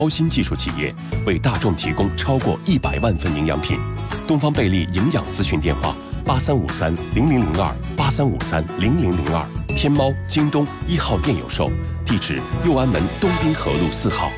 高新技术企业，为大众提供超过100万份营养品。东方贝利营养咨询电话：8353-0002，8353-0002。天猫、京东1号店有售，地址右安门东滨河路4号。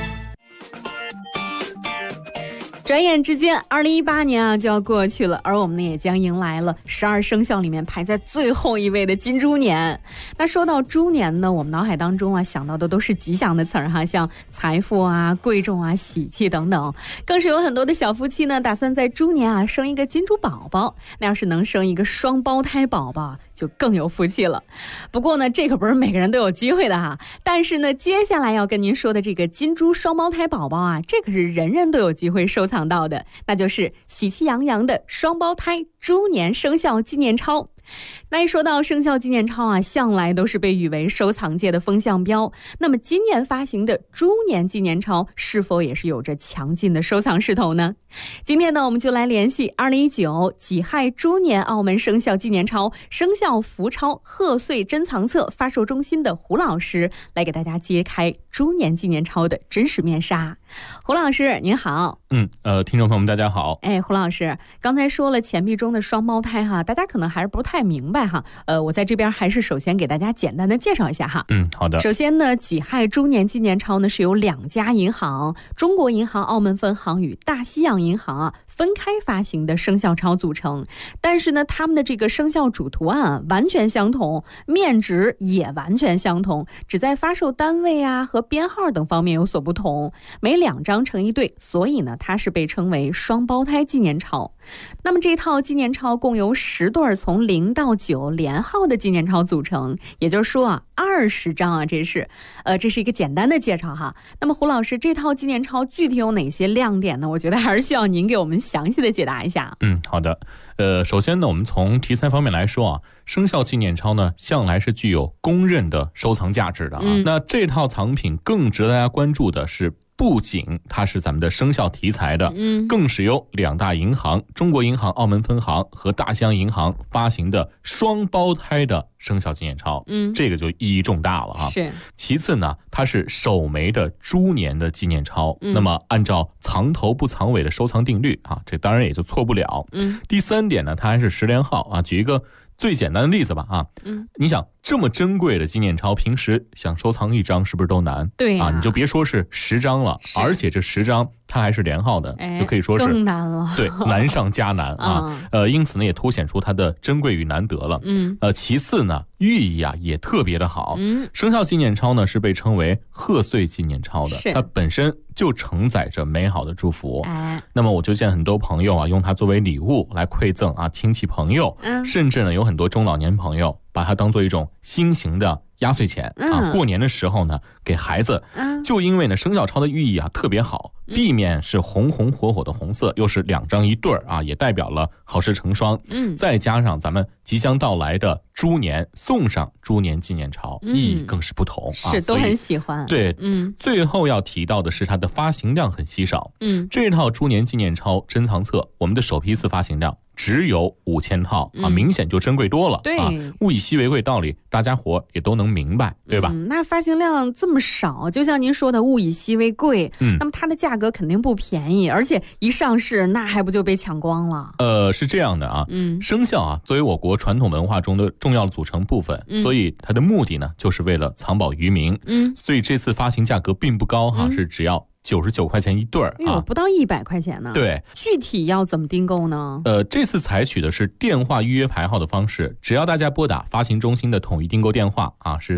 转眼之间，2018年就要过去了，而我们呢也将迎来了12生肖里面排在最后一位的金猪年。那说到猪年呢，我们脑海当中想到的都是吉祥的词儿哈，像财富贵重喜气等等。更是有很多的小夫妻呢，打算在猪年生一个金猪宝宝。那要是能生一个双胞胎宝宝，就更有福气了。不过呢，这可不是每个人都有机会的哈。但是呢，接下来要跟您说的这个金猪双胞胎宝宝这可是人人都有机会收藏到的，那就是喜气洋洋的双胞胎猪年生肖纪念钞。那一说到生肖纪念钞向来都是被誉为收藏界的风向标。那么今年发行的猪年纪念钞是否也是有着强劲的收藏势头呢？今天呢，我们就来联系2019己亥猪年澳门生肖纪念钞生肖福钞贺岁珍藏册发售中心的胡老师，来给大家揭开猪年纪念钞的真实面纱。胡老师您好。 听众朋友们大家好。 胡老师，刚才说了钱币中的双胞胎大家可能还是不太明白我在这边还是首先给大家简单的介绍一下好的。 首先呢，己亥猪年纪念钞呢是由2家银行，中国银行澳门分行与大西洋银行分开发行的生肖钞组成，但是呢，他们的这个生肖主图案完全相同，面值也完全相同，只在发售单位和编号等方面有所不同，每2张成一对，所以呢，它是被称为双胞胎纪念钞。那么这套纪念钞共由10对从0到9连号的纪念钞组成，也就是说20张这是一个简单的介绍哈。那么胡老师，这套纪念钞具体有哪些亮点呢？我觉得还是需要您给我们详细的解答一下。 好的。首先呢，我们从题材方面来说生肖纪念钞呢向来是具有公认的收藏价值的那这套藏品更值得大家关注的是，不仅它是咱们的生肖题材的，更是由2大银行，中国银行澳门分行和大西洋银行发行的双胞胎的生肖纪念钞，这个就意义重大了是。 其次呢，它是首枚的猪年的纪念钞，那么按照藏头不藏尾的收藏定律这当然也就错不了。第3点呢，它还是10连号举一个最简单的例子吧你想这么珍贵的纪念钞，平时想收藏1张是不是都难？ 对你就别说是10张了，而且这10张它还是连号的，就可以说是更难了。 对，难上加难因此呢，也凸显出它的珍贵与难得了。其次呢，寓意也特别的好。生肖纪念钞呢是被称为贺岁纪念钞的，它本身就承载着美好的祝福。那么我就见很多朋友用它作为礼物来馈赠亲戚朋友，甚至呢有很多中老年朋友把它当做一种新型的压岁钱过年的时候呢给孩子。就因为呢生肖钞的寓意特别好，地面是红红火火的红色，又是2张一对也代表了好事成双。再加上咱们即将到来的猪年，送上猪年纪念钞，意义更是不同是都很喜欢。 对，最后要提到的是它的发行量很稀少。这套猪年纪念钞珍藏册，我们的首批次发行量只有5000套明显就珍贵多了。 对物以稀为贵道理大家伙也都能明白，对吧？ 那发行量这么少，就像您说的物以稀为贵，那么它的价格肯定不便宜，而且一上市那还不就被抢光了？ 是这样的生肖作为我国传统文化中的重要的组成部分，所以它的目的呢就是为了藏宝于民。所以这次发行价格并不高是只要99块钱一对不到100块钱呢。 对， 具体要怎么订购呢？ 这次采取的是电话预约排号的方式，只要大家拨打发行中心的统一订购电话是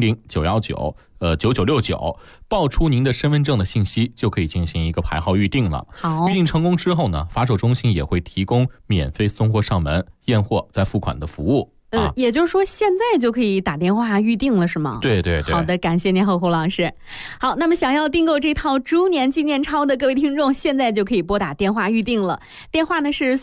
400-919-9969，报出您的身份证的信息，就可以进行一个排号预定了。 好， 预定成功之后呢，发售中心也会提供免费送货上门、验货再付款的服务。 也就是说现在就可以打电话预定了是吗？ 对对对。 好的，感谢您胡老师。好，那么想要订购这套猪年纪念钞的各位听众，现在就可以拨打电话预定了。电话呢是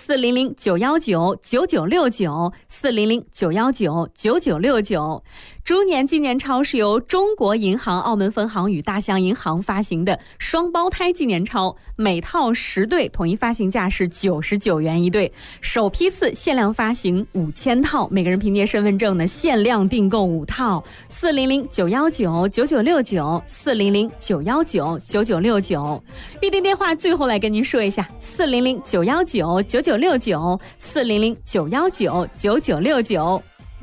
400-919-9969，400-919-9969。猪年纪念钞是由中国银行澳门分行与大西洋银行发行的双胞胎纪念钞，每套10对，统一发行价是99元一对，首批次限量发行5000套，每个人人凭借身份证呢限量订购5套，400-919-9969，400-919-9969，预订电话最后来跟您说一下，400-919-9969，400-919-9969。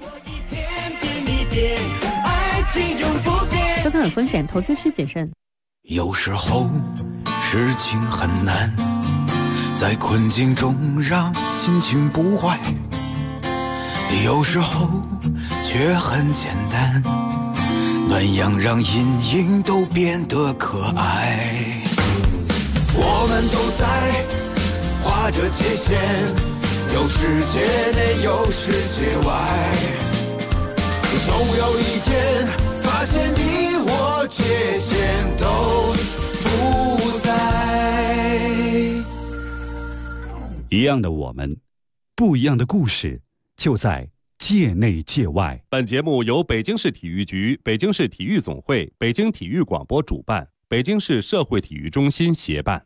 收听有风险，投资需谨慎。 有时候事情很难，在困境中让心情不坏，有时候却很简单，暖阳让阴影都变得可爱。我们都在划着界限，有世界内有世界外，总有一天发现你我界限都不在。 一样的我们，不一样的故事，就在界内界外。 本节目由北京市体育局、北京市体育总会、北京体育广播主办，北京市社会体育中心协办。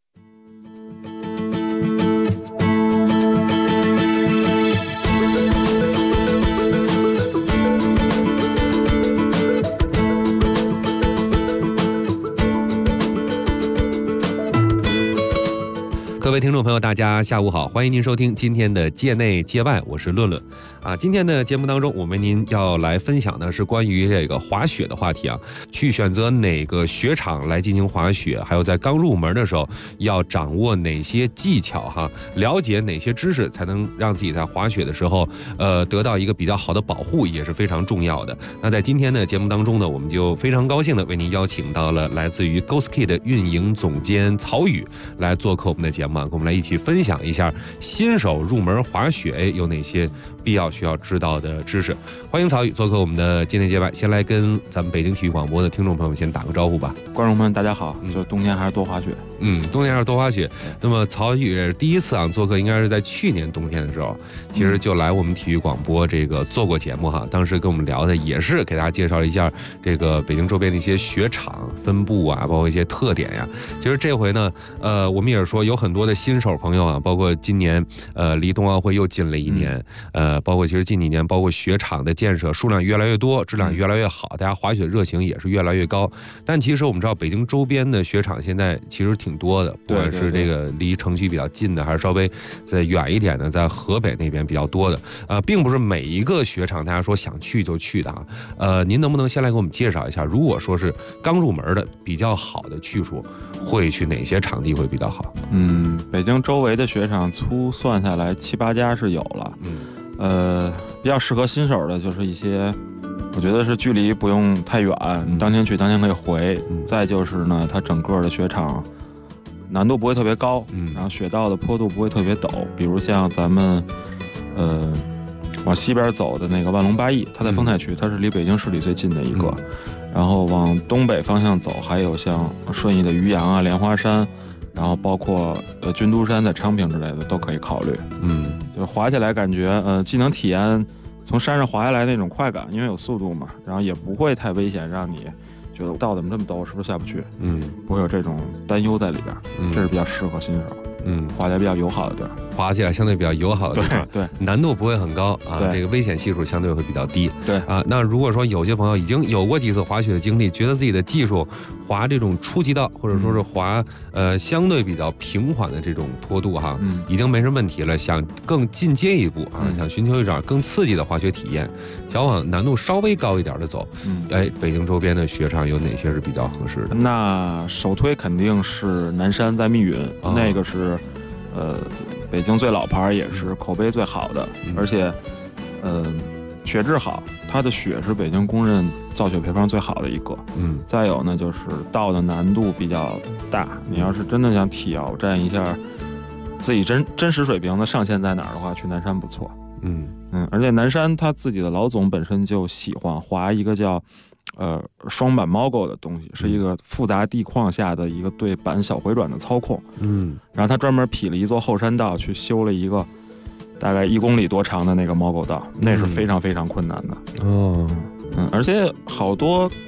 各位听众朋友，大家下午好，欢迎您收听今天的界内界外，我是论论。今天的节目当中，我们您要来分享的是关于这个滑雪的话题啊，去选择哪个雪场来进行滑雪，还有在刚入门的时候要掌握哪些技巧哈，了解哪些知识，才能让自己在滑雪的时候，得到一个比较好的保护，也是非常重要的。那在今天的节目当中呢，我们就非常高兴的为您邀请到了来自于 GoSki 的运营总监曹宇来做客我们的节目。跟我们来一起分享一下新手入门滑雪有哪些必要需要知道的知识。欢迎曹宇做客我们的界内界外，先来跟咱们北京体育广播的听众朋友们先打个招呼吧。 观众朋友们大家好，就冬天还是多滑雪。 冬天还是多滑雪。那么曹宇第一次做客应该是在去年冬天的时候，其实就来我们体育广播这个做过节目哈，当时跟我们聊的也是给大家介绍了一下这个北京周边的一些雪场分布啊，包括一些特点呀。其实这回呢，我们也是说有很多的新手朋友啊，包括今年离冬奥会又近了一年，包括其实近几年包括雪场的建设数量越来越多，质量越来越好，大家滑雪热情也是越来越高。但其实我们知道北京周边的雪场现在其实挺多的，不管是这个离城区比较近的，还是稍微再远一点的，在河北那边比较多的，并不是每一个雪场大家说想去就去的啊。您能不能先来给我们介绍一下，如果说是刚入门的比较好的去处，会去哪些场地会比较好？ 北京周围的雪场粗算下来7、8家是有了。比较适合新手的就是一些，我觉得是距离不用太远，当天去当天可以回。再就是呢，它整个的雪场难度不会特别高，然后雪道的坡度不会特别陡。比如像咱们往西边走的那个万隆8邑，它在丰台区，它是离北京市里最近的一个。然后往东北方向走，还有像顺义的渔阳啊、莲花山，然后包括军都山在昌平之类的都可以考虑。就滑起来感觉既能体验从山上滑下来那种快感，因为有速度嘛，然后也不会太危险，让你觉得道怎么这么陡，是不是下不去？不会有这种担忧在里边。这是比较适合新手。滑起来比较友好的地儿， 滑起来相对比较友好的地方， 对， 难度不会很高啊，这个危险系数相对会比较低， 对啊。那如果说有些朋友已经有过几次滑雪的经历，觉得自己的技术滑这种初级道，或者说是滑相对比较平缓的这种坡度哈，已经没什么问题了，想更进阶一步啊，想寻求一种更刺激的滑雪体验，想往难度稍微高一点的走，北京周边的雪场有哪些是比较合适的？ 那首推肯定是南山在密云，那个是北京最老牌，也是口碑最好的，而且雪质好，它的雪是北京公认造雪配方最好的一个。再有呢就是道的难度比较大，你要是真的想挑战一下自己真实水平的上限在哪儿的话，去南山不错。而且南山他自己的老总本身就喜欢滑一个叫双板猫狗的东西，是一个复杂地况下的一个对板小回转的操控。然后他专门劈了一座后山道，去修了一个大概1公里多长的那个猫狗道，那是非常非常困难的。而且好多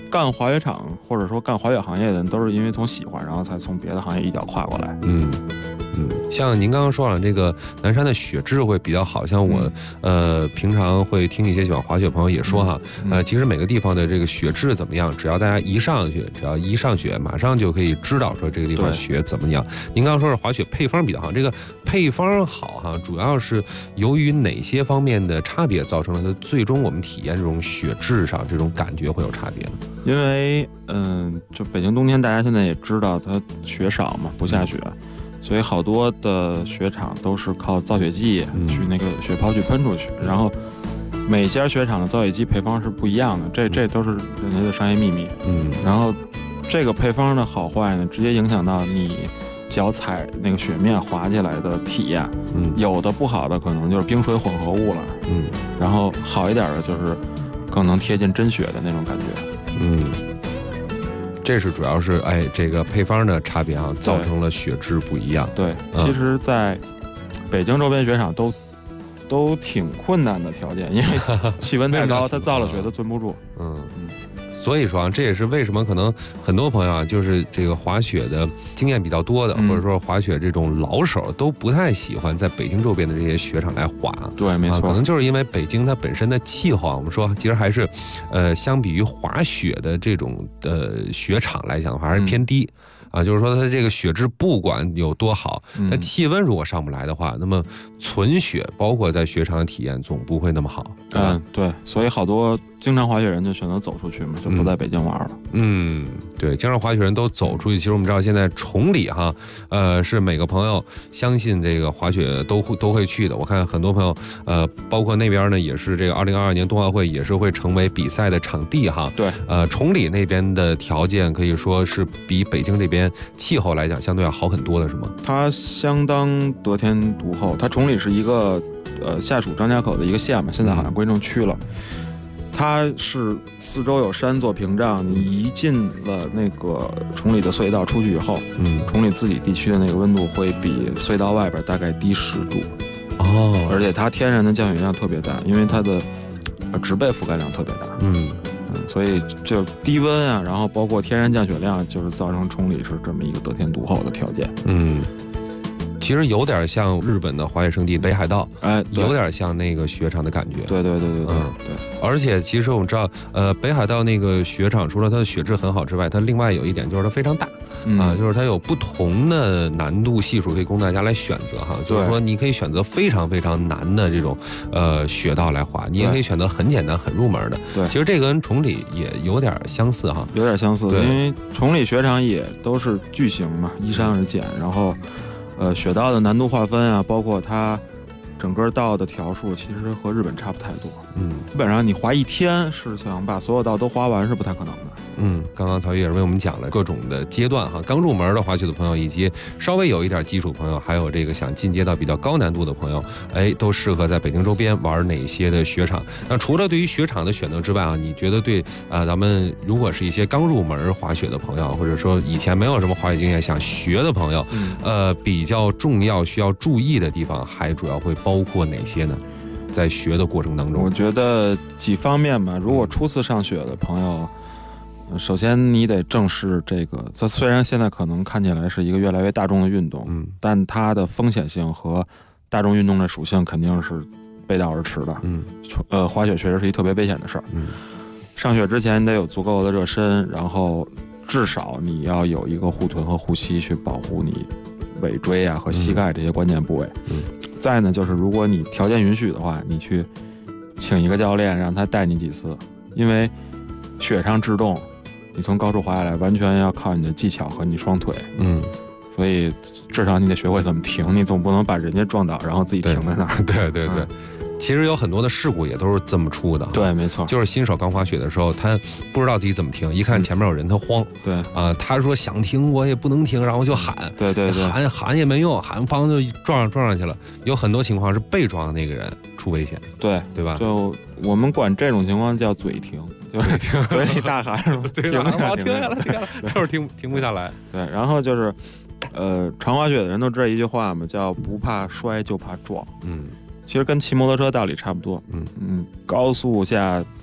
干滑雪场或者说干滑雪行业的人，都是因为从喜欢，然后才从别的行业一脚跨过来。 像您刚刚说了，这个南山的雪质会比较好，像我平常会听一些喜欢滑雪朋友也说哈，其实每个地方的这个雪质怎么样，只要大家一上雪，马上就可以知道说这个地方雪怎么样。您刚刚说是滑雪配方比较好，这个配方好哈，主要是由于哪些方面的差别造成了它最终我们体验这种雪质上这种感觉会有差别呢？ 因为就北京冬天大家现在也知道它雪少嘛，不下雪。所以好多的雪场都是靠造雪剂去那个雪泡去喷出去，然后每家雪场的造雪剂配方是不一样的，这都是人家的商业秘密。然后这个配方的好坏呢，直接影响到你脚踩那个雪面滑起来的体验。有的不好的可能就是冰水混合物了。然后好一点的就是更能贴近真雪的那种感觉。 这是主要是这个配方的差别造成了雪质不一样。 对，其实在北京周边雪场都挺困难的条件，因为气温太高，它造了雪都存不住。 所以说这也是为什么可能很多朋友就是这个滑雪的经验比较多的，或者说滑雪这种老手都不太喜欢在北京周边的这些雪场来滑。 对，没错， 可能就是因为北京它本身的气候我们说其实还是相比于滑雪的这种雪场来讲的话还是偏低。就是说它这个雪质不管有多好，但气温如果上不来的话，那么存雪包括在雪场的体验总不会那么好。 对，所以好多经常滑雪人就选择走出去嘛，就不在北京玩了。 对，经常滑雪人都走出去。其实我们知道现在崇礼是每个朋友相信这个滑雪都会去的。我看很多朋友包括那边呢也是这个2022年冬奥会也是会成为比赛的场地哈。 对， 崇礼那边的条件可以说是比北京这边气候来讲相对要好很多的，是吗？ 它相当得天独厚。它崇礼是一个下属张家口的一个县嘛，现在好像归成区了。它是四周有山做屏障，你一进了那个崇礼的隧道出去以后，崇礼自己地区的那个温度会比隧道外边大概低10度。而且它天然的降雪量特别大，因为它的植被覆盖量特别大。所以就低温然后包括天然降雪量，就是造成崇礼是这么一个得天独厚的条件。 其实有点像日本的滑雪胜地北海道，有点像那个雪场的感觉。 对。 而且其实我们知道，北海道那个雪场除了它的雪质很好之外，它另外有一点就是它非常大。就是它有不同的难度系数可以供大家来选择哈。就是说你可以选择非常非常难的这种雪道来滑，你也可以选择很简单很入门的。 对， 其实这个跟崇礼也有点相似哈。 有点相似，因为崇礼雪场也都是巨型嘛，依山而建，然后雪道的难度划分包括它整个道的条数，其实和日本差不太多。基本上你滑一天是想把所有道都滑完是不太可能的。 刚刚曹宇也是为我们讲了各种的阶段哈，刚入门的滑雪的朋友，以及稍微有一点基础朋友，还有这个想进阶到比较高难度的朋友，都适合在北京周边玩哪些的雪场。那除了对于雪场的选择之外你觉得对咱们如果是一些刚入门滑雪的朋友，或者说以前没有什么滑雪经验想学的朋友，比较重要需要注意的地方还主要会包括哪些呢？在学的过程当中， 我觉得几方面吧。如果初次上雪的朋友，首先你得正视这个，这虽然现在可能看起来是一个越来越大众的运动，但它的风险性和大众运动的属性肯定是背道而驰的。滑雪确实是一特别危险的事儿。上雪之前你得有足够的热身，然后至少你要有一个护臀和护膝去保护你尾椎和膝盖这些关键部位。再呢，就是如果你条件允许的话，你去请一个教练，让他带你几次，因为雪上制动，你从高处滑下来，完全要靠你的技巧和你双腿。所以至少你得学会怎么停，你总不能把人家撞倒，然后自己停在那儿。 对。其实有很多的事故也都是这么出的。 对，没错， 就是新手刚滑雪的时候，他不知道自己怎么停，一看前面有人，他慌。 对他说想停我也不能停，然后就喊。 对， 喊也没用，喊帮就撞上去了。有很多情况是被撞的那个人出危险。对吧？ 就我们管这种情况叫嘴停，就是嘴里大喊， 停下来，就是停不下来。 对，然后就是常滑雪的人都知道一句话嘛，叫不怕摔就怕撞。其实跟骑摩托车道理差不多。高速下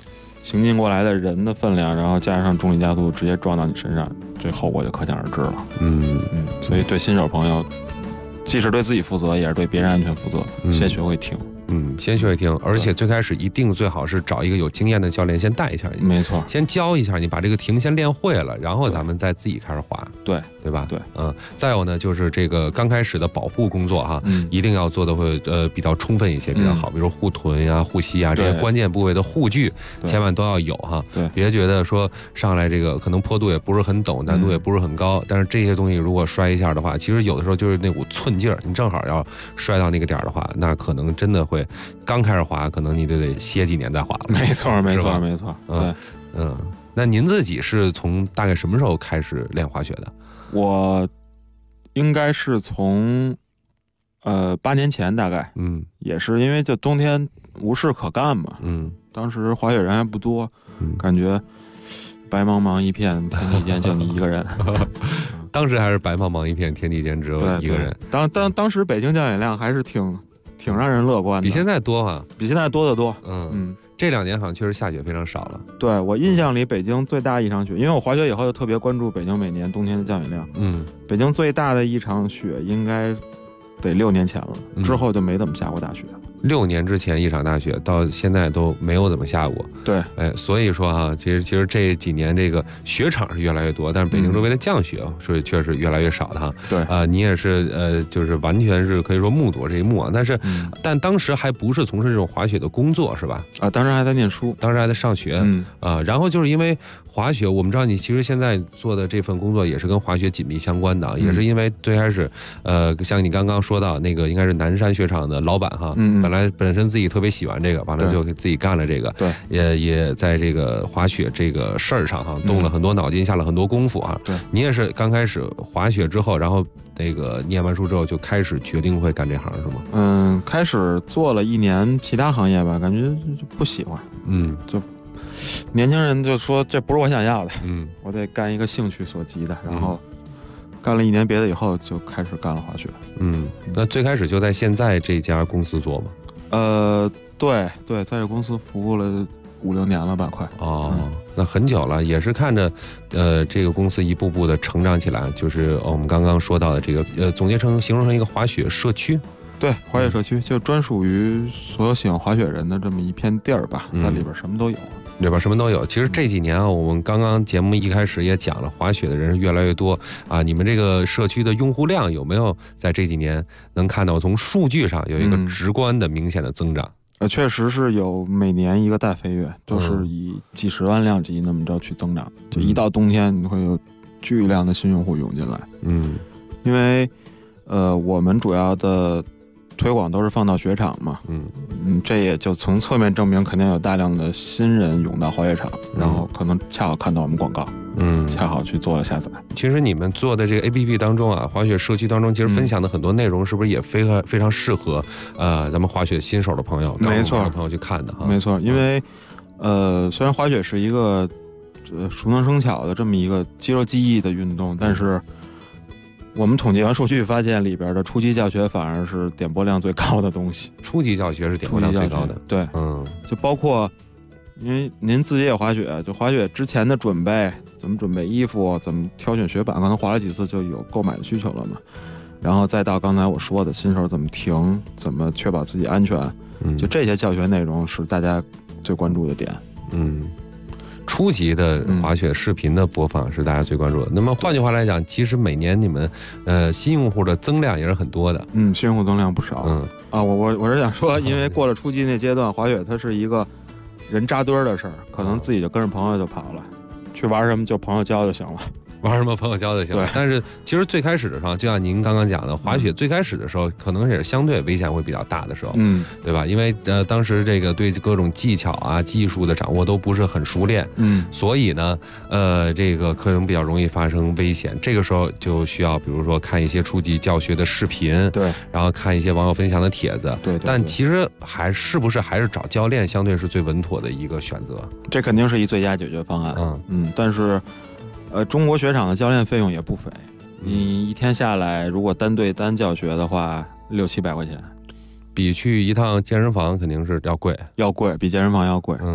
行进过来的人的分量，然后加上重力加速直接撞到你身上，这后果就可想而知了。所以对新手朋友，既是对自己负责，也是对别人安全负责，先学会停。 先学会停，而且最开始一定最好是找一个有经验的教练先带一下你， 没错， 先教一下你，把这个停先练会了，然后咱们再自己开始滑，对吧？ 对， 再有呢，就是这个刚开始的保护工作哈，一定要做的会比较充分一些，比较好，比如护臀呀、护膝啊这些关键部位的护具，千万都要有哈，别觉得说上来这个可能坡度也不是很陡，难度也不是很高，但是这些东西如果摔一下的话，其实有的时候就是那股寸劲儿，你正好要摔到那个点儿的话，那可能真的会。刚开始滑，可能你得歇几年再滑了。 没错，对， 那您自己是从大概什么时候开始练滑雪的？ 我应该是从8年前大概，也是因为这冬天无事可干嘛，当时滑雪人还不多，感觉白茫茫一片，天地间就你一个人。 当时还是白茫茫一片，天地间只有一个人。 当时北京降雪量还是挺让人乐观的， 比现在多啊， 比现在多得多。 这2年好像确实下雪非常少了。 对，我印象里北京最大一场雪，因为我滑雪以后就特别关注北京每年冬天的降雪量。北京最大的一场雪应该得6年前了，之后就没怎么下过大雪。 6年之前一场大雪，到现在都没有怎么下过。 对， 所以说哈，其实这几年这个雪场是越来越多，但是北京周围的降雪是确实越来越少的哈。 对你也是就是完全是可以说目睹这一幕啊。但当时还不是从事这种滑雪的工作是吧？ 当时还在念书， 当时还在上学。然后就是因为滑雪，我们知道你其实现在做的这份工作也是跟滑雪紧密相关的，也是因为最开始像你刚刚说到那个应该是南山雪场的老板哈，本身自己特别喜欢这个，完了就给自己干了这个， 对， 也在这个滑雪这个事儿上哈动了很多脑筋，下了很多功夫哈。 对， 你也是刚开始滑雪之后，然后那个念完书之后就开始决定会干这行是吗？开始做了1年其他行业吧，感觉就不喜欢，就年轻人就说这不是我想要的，我得干一个兴趣所及的，然后干了1年别的以后就开始干了滑雪。 那最开始就在现在这家公司做吗？ 对，在这公司服务了5、6年了吧，快。 那很久了，也是看着这个公司一步步的成长起来，就是我们刚刚说到的这个总结成形容成一个滑雪社区。 对，滑雪社区就专属于所有喜欢滑雪人的这么一片地儿吧，在里边什么都有。 里边什么都有。其实这几年啊，我们刚刚节目一开始也讲了，滑雪的人越来越多啊。你们这个社区的用户量有没有在这几年能看到从数据上有一个直观的明显的增长？ 确实是有每年一个大飞跃，都是以几十万量级那么着去增长。就一到冬天，你会有巨量的新用户涌进来。因为我们主要的推广都是放到雪场嘛，这也就从侧面证明肯定有大量的新人涌到滑雪场，然后可能恰好看到我们广告，恰好去做了下载。 其实你们做的这个 APP 当中啊，滑雪社区当中，其实分享的很多内容是不是也非常适合咱们滑雪新手的朋友， 没错， 朋友去看的哈。 没错，因为虽然滑雪是一个熟能生巧的这么一个肌肉记忆的运动，但是我们统计完数据发现，里边的初级教学反而是点播量最高的东西。 初级教学是点播量最高的， 对，就包括，因为您自己也滑雪，就滑雪之前的准备，怎么准备衣服，怎么挑选雪板，可能滑了几次就有购买的需求了嘛。然后再到刚才我说的新手怎么停，怎么确保自己安全，就这些教学内容是大家最关注的点。 初级的滑雪视频的播放是大家最关注的。那么换句话来讲，其实每年你们新用户的增量也是很多的。 新用户增量不少。我是想说，因为过了初级那阶段，滑雪它是一个人扎堆的事儿，可能自己就跟着朋友就跑了，去玩什么就朋友教就行了。 玩什么朋友教就行了。但是其实最开始的时候，就像您刚刚讲的，滑雪最开始的时候，可能也是相对危险会比较大的时候，对吧？因为当时这个对各种技巧啊、技术的掌握都不是很熟练，所以呢，这个可能比较容易发生危险。这个时候就需要，比如说看一些初级教学的视频， 对， 然后看一些网友分享的帖子， 对。 但其实还是找教练，相对是最稳妥的一个选择。 这肯定是一最佳解决方案。但是。中国雪场的教练费用也不菲，你一天下来，如果单对单教学的话，600、700块钱， 比去一趟健身房肯定是要贵， 比健身房要贵。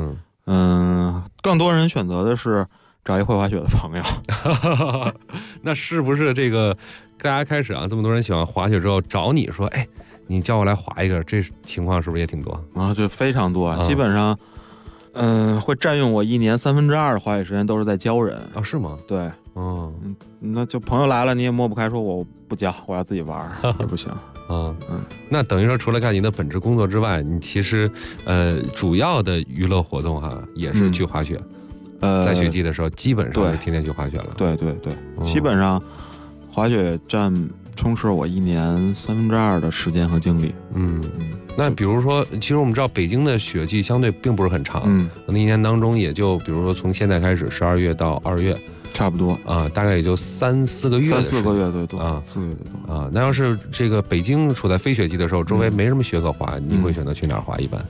更多人选择的是找一会滑雪的朋友。 那是不是这个大家开始啊，这么多人喜欢滑雪之后找你说，哎，你叫我来滑一个，这情况是不是也挺多啊？就非常多，基本上，会占用我1年2/3的滑雪时间，都是在教人啊？是吗？ 对，那就朋友来了，你也抹不开，说我不教，我要自己玩也不行。 那等于说，除了干你的本职工作之外，你其实主要的娱乐活动哈，也是去滑雪。在雪季的时候，基本上是天天去滑雪了。 对，基本上滑雪充斥我1年2/3的时间和精力。 那比如说，其实我们知道北京的雪季相对并不是很长，可能1年当中也就比如说从现在开始12月到2月。 差不多啊，大概也就3-4个月 ，3-4个月对多啊，4个月对多啊。那要是这个北京处在非雪季的时候，周围没什么雪可滑，你会选择去哪儿滑？一般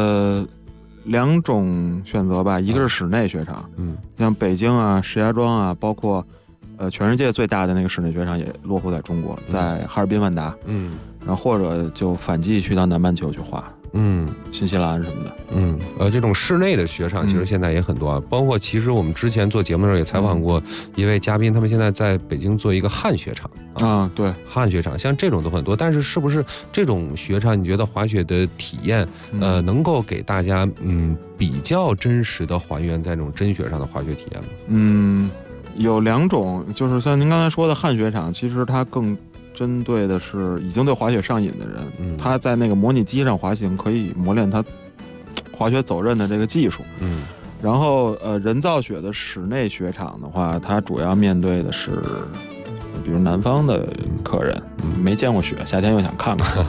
2种选择吧，一个是室内雪场，像北京啊、石家庄啊，包括全世界最大的那个室内雪场也落户在中国，在哈尔滨万达，然后或者就反季去到南半球去滑。新西兰什么的， 这种室内的雪场其实现在也很多啊，包括其实我们之前做节目的时候也采访过一位嘉宾，他们现在在北京做一个旱雪场啊，对， 旱雪场像这种都很多，但是是不是这种雪场你觉得滑雪的体验能够给大家比较真实的还原在这种真雪上的滑雪体验吗？ 有2种，就是像您刚才说的旱雪场，其实它更针对的是已经对滑雪上瘾的人，他在那个模拟机上滑行，可以磨练他滑雪走刃的这个技术。然后人造雪的室内雪场的话，它主要面对的是，比如南方的客人，没见过雪，夏天又想看看。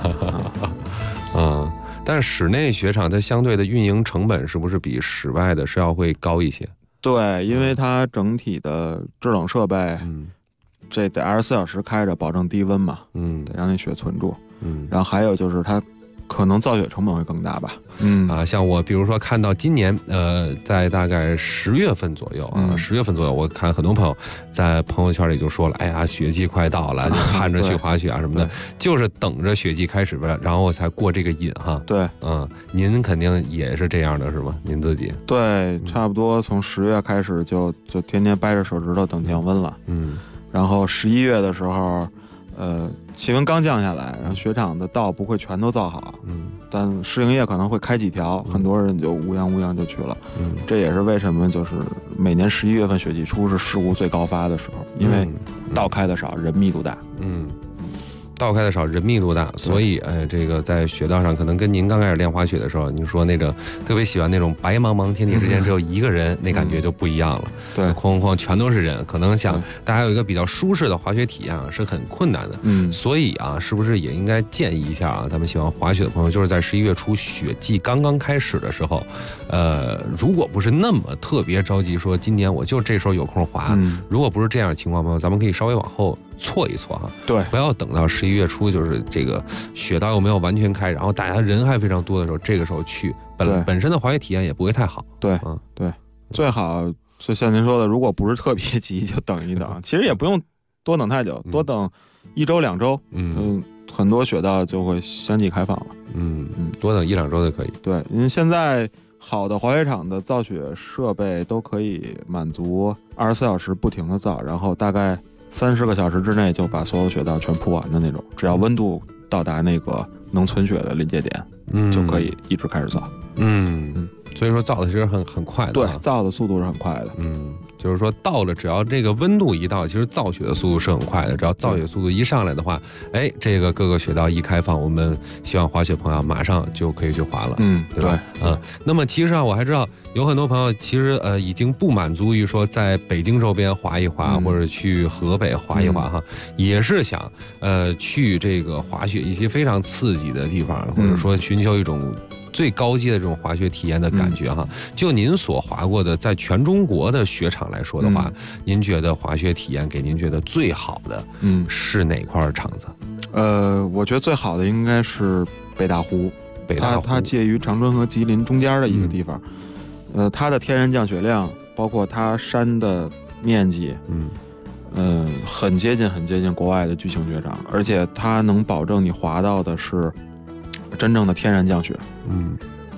但是室内雪场它相对的运营成本是不是比室外的是要会高一些？ 对，因为它整体的制冷设备，这得24小时开着，保证低温嘛，得让那雪存住，然后还有就是它可能造雪成本会更大吧， 像我比如说看到今年在大概10月份左右啊，10月份左右，我看很多朋友在朋友圈里就说了，哎呀，雪季快到了，就盼着去滑雪啊什么的，就是等着雪季开始吧，然后我才过这个瘾哈。 对， 您肯定也是这样的是吗？您自己？ 对，差不多从10月开始就天天掰着手指头等降温了，然后11月的时候，气温刚降下来，然后雪场的道不会全都造好，但试营业可能会开几条，很多人就乌泱就去了，这也是为什么就是每年11月份雪季初是事故最高发的时候，因为道开的少，人密度大，道开的少，人密度大，所以这个在雪道上可能跟您刚开始练滑雪的时候，你说那种特别喜欢那种白茫茫天地之间只有一个人，那感觉就不一样了。 对， 哐哐全都是人，可能想大家有一个比较舒适的滑雪体验啊，是很困难的。所以啊，是不是也应该建议一下啊，咱们喜欢滑雪的朋友，就是在11月初雪季刚刚开始的时候，如果不是那么特别着急，说今年我就这时候有空滑，如果不是这样的情况，朋友，咱们可以稍微往后错一错哈， 对， 不要等到11月初，就是这个雪道又没有完全开，然后大家人还非常多的时候，这个时候去，本身的滑雪体验也不会太好。 对，对，最好就像您说的，如果不是特别急，就等一等，其实也不用多等太久，多等1周2周，很多雪道就会相继开放了。 多等1-2周就可以。 对，因为现在好的滑雪场的造雪设备都可以满足24小时不停的造，然后大概30个小时之内就把所有雪道全铺完的那种，只要温度到达那个能存雪的临界点，就可以一直开始造。 所以说造的其实很快的， 对，造的速度是很快的。 就是说到了，只要这个温度一到，其实造雪的速度是很快的。只要造雪速度一上来的话，这个各个雪道一开放，我们希望滑雪朋友马上就可以去滑了。对吧？那么其实啊，我还知道有很多朋友其实已经不满足于说在北京周边滑一滑，或者去河北滑一滑哈，也是想去这个滑雪一些非常刺激的地方，或者说寻求一种最高阶的这种滑雪体验的感觉哈。就您所滑过的，在全中国的雪场来说的话，您觉得滑雪体验给您觉得最好的是哪块场子？ 我觉得最好的应该是北大湖，它介于长春和吉林中间的一个地方。它的天然降雪量，包括它山的面积，很接近国外的巨型雪场，而且它能保证你滑到的是真正的天然降雪。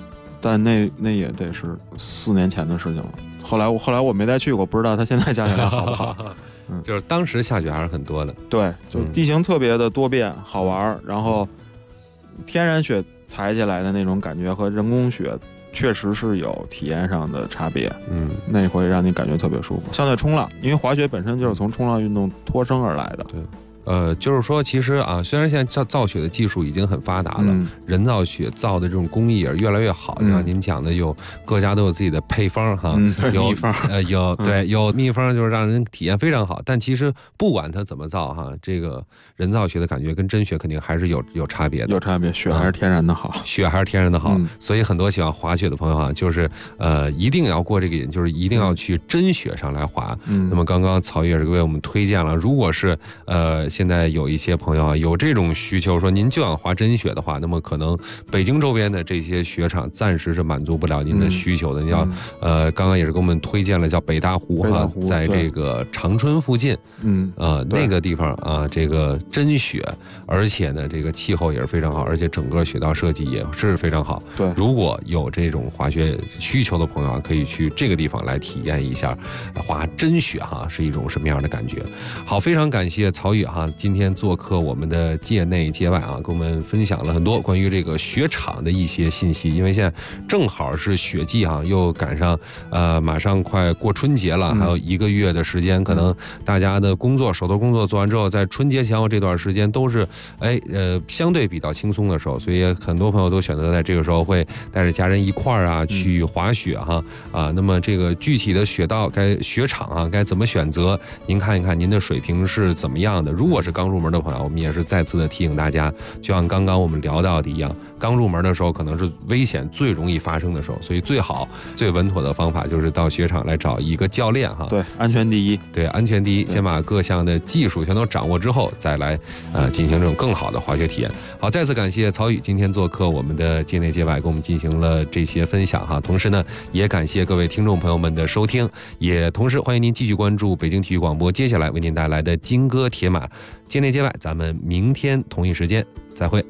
但那也得是4年前的事情了。后来我没再去过，不知道它现在加起来好不好。 就是当时下雪还是很多的。 对，就地形特别的多变，好玩，然后天然雪踩起来的那种感觉和人工雪确实是有体验上的差别。那会让你感觉特别舒服。相对冲浪，因为滑雪本身就是从冲浪运动脱生而来的。 对。就是说，其实啊，虽然现在造雪的技术已经很发达了，人造雪造的这种工艺也是越来越好。就像您讲的，有各家都有自己的配方哈，有秘方， 有秘方，就是让人体验非常好。但其实不管它怎么造哈，这个人造雪的感觉跟真雪肯定还是有差别的。 有差别，雪还是天然的好， 雪还是天然的好。所以很多喜欢滑雪的朋友啊，就是一定要过这个瘾，就是一定要去真雪上来滑。那么刚刚曹宇也是为我们推荐了，如果是现在有一些朋友啊有这种需求，说您就想滑真雪的话，那么可能北京周边的这些雪场暂时是满足不了您的需求的。你要刚刚也是给我们推荐了叫北大湖哈，在这个长春附近，那个地方啊，这个真雪，而且呢这个气候也是非常好，而且整个雪道设计也是非常好。 对， 如果有这种滑雪需求的朋友啊，可以去这个地方来体验一下滑真雪哈是一种什么样的感觉。好，非常感谢曹宇哈今天做客我们的界内界外啊，跟我们分享了很多关于这个雪场的一些信息。因为现在正好是雪季哈，又赶上马上快过春节了，还有1个月的时间，可能大家的手头工作做完之后，在春节前后这段时间都是相对比较轻松的时候，所以很多朋友都选择在这个时候会带着家人一块儿啊去滑雪哈那么这个具体的雪场啊该怎么选择，您看一看您的水平是怎么样的。如果是刚入门的朋友，我们也是再次的提醒大家，就像刚刚我们聊到的一样，刚入门的时候可能是危险最容易发生的时候，所以最好最稳妥的方法就是到雪场来找一个教练哈。 对，安全第一。 对，安全第一，先把各项的技术全都掌握之后，再来进行这种更好的滑雪体验。好，再次感谢曹宇今天做客我们的界内界外，跟我们进行了这些分享哈。同时呢，也感谢各位听众朋友们的收听，也同时欢迎您继续关注北京体育广播接下来为您带来的金戈铁马。界内界外，咱们明天同一时间再会。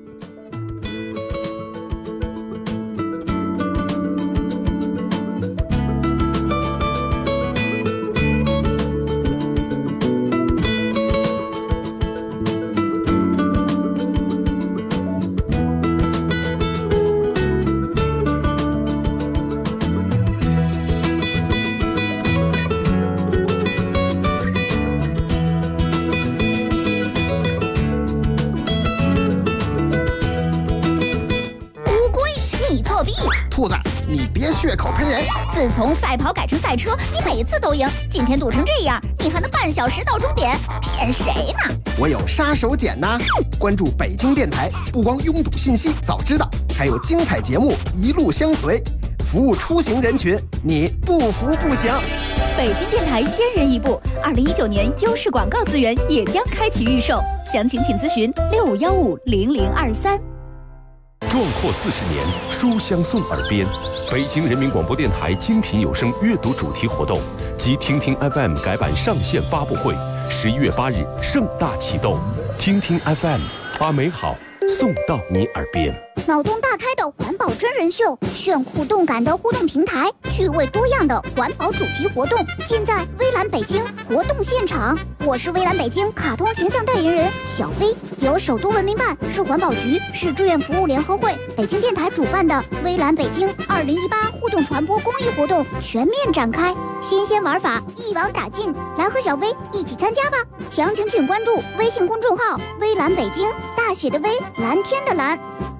兔子，你别血口喷人！ 自从赛跑改成赛车，你每次都赢，今天赌成这样，你还能半小时到终点，骗谁呢？ 我有杀手锏呢！关注北京电台，不光拥堵信息早知道，还有精彩节目一路相随，服务出行人群，你不服不行。 北京电台先人一步，2019年优势广告资源也将开启预售，详情请咨询65150023。 壮阔40年，书香送耳边。北京人民广播电台精品有声阅读主题活动及听听 FM 改版上线发布会，11月8日盛大启动。听听 FM， 把美好送到你耳边。 脑洞大开的环保真人秀，炫酷动感的互动平台，趣味多样的环保主题活动，尽在微蓝北京活动现场。我是微蓝北京卡通形象代言人小飞，由首都文明办、市环保局、市志愿服务联合会、北京电台主办的微蓝北京2018互动传播公益活动全面展开，新鲜玩法一网打尽，来和小飞一起参加吧！详情请关注微信公众号“微蓝北京”，大写的微，蓝天的蓝。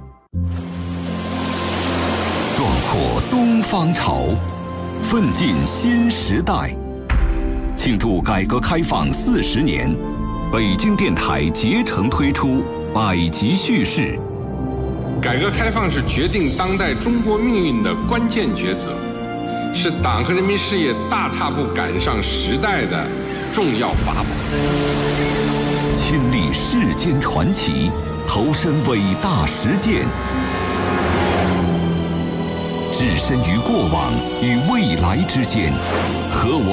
壮阔东方潮，奋进新时代。庆祝改革开放40年，北京电台竭诚推出百集叙事。 改革开放是决定当代中国命运的关键抉择，是党和人民事业大踏步赶上时代的重要法宝。 亲历世间传奇，投身伟大实践，置身于过往与未来之间，和我